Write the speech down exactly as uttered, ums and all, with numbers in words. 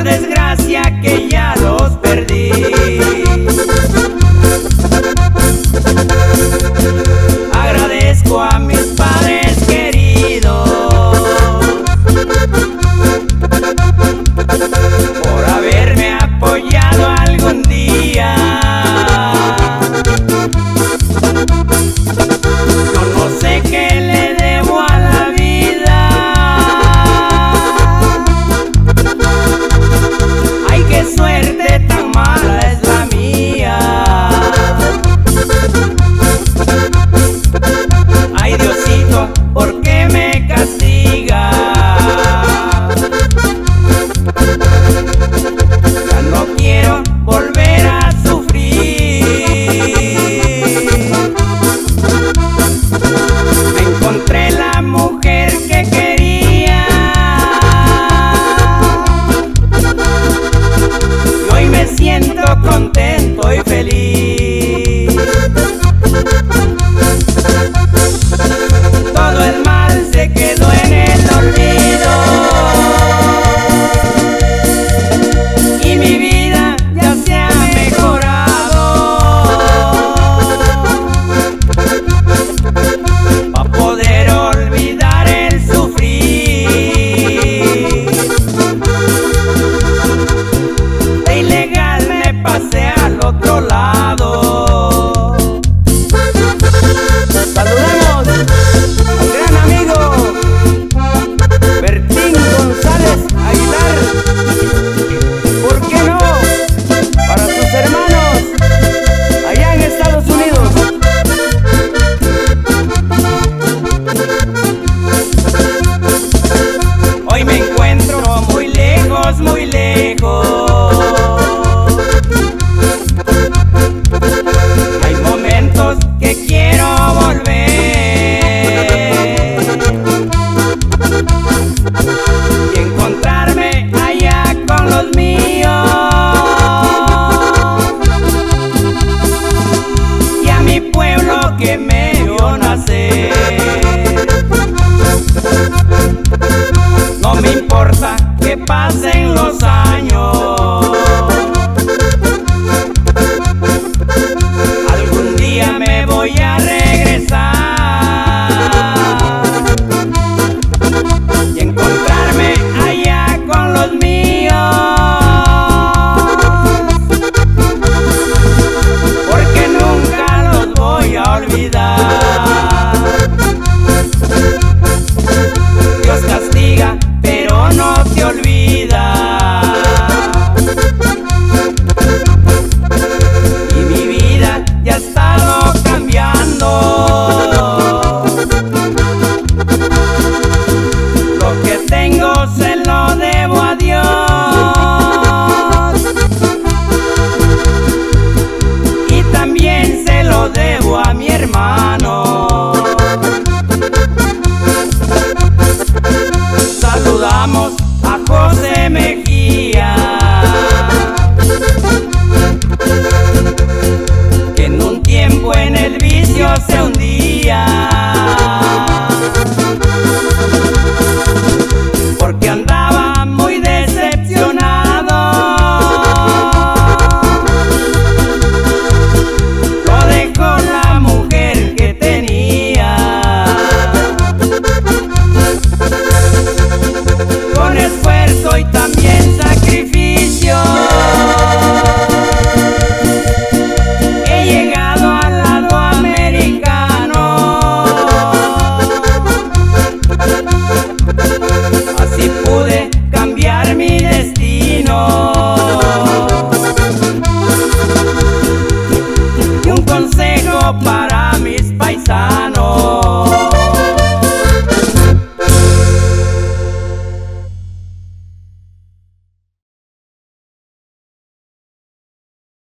desgracia que ya los perdí. Agradezco a mis padres queridos por haberme apoyado algún día. Yo no sé qué le debo a la vida. Ay, qué suerte tan mala es la mía. Ay, Diosito, ¿por qué me castiga? Ya no quiero volver a sufrir. Me encontré la mujer que quería y hoy me siento contento y feliz. Todo el mal se quedó en el olvido y mi vida ya se ha mejorado. Pa' poder olvidar el sufrir, de ilegal me pasé al otro lado. Saludamos al gran amigo Bertín González Aguilar. ¿Por qué no? Para sus hermanos allá en Estados Unidos. Hoy me encuentro muy lejos, muy lejos. Hay momentos que quiero volver y encontrarme allá con los míos y a mi pueblo que me vio nacer. No me importa que pasen los años, algún día me voy a regresar y encontrarme allá con los míos, porque nunca los voy a olvidar. Dios castiga, pero no te olvida. Y mi vida ya ha estado cambiando. Lo que tengo se lo debo a Dios y también se lo debo a mi hermano. Saludamos a José Mejía, que en un tiempo en el vicio se hundía, porque andaba muy decepcionado. Lo dejó la mujer que tenía, con esfuerzo y también sacrificio. He llegado al lado americano, así pude cambiar mi destino. Y un consejo para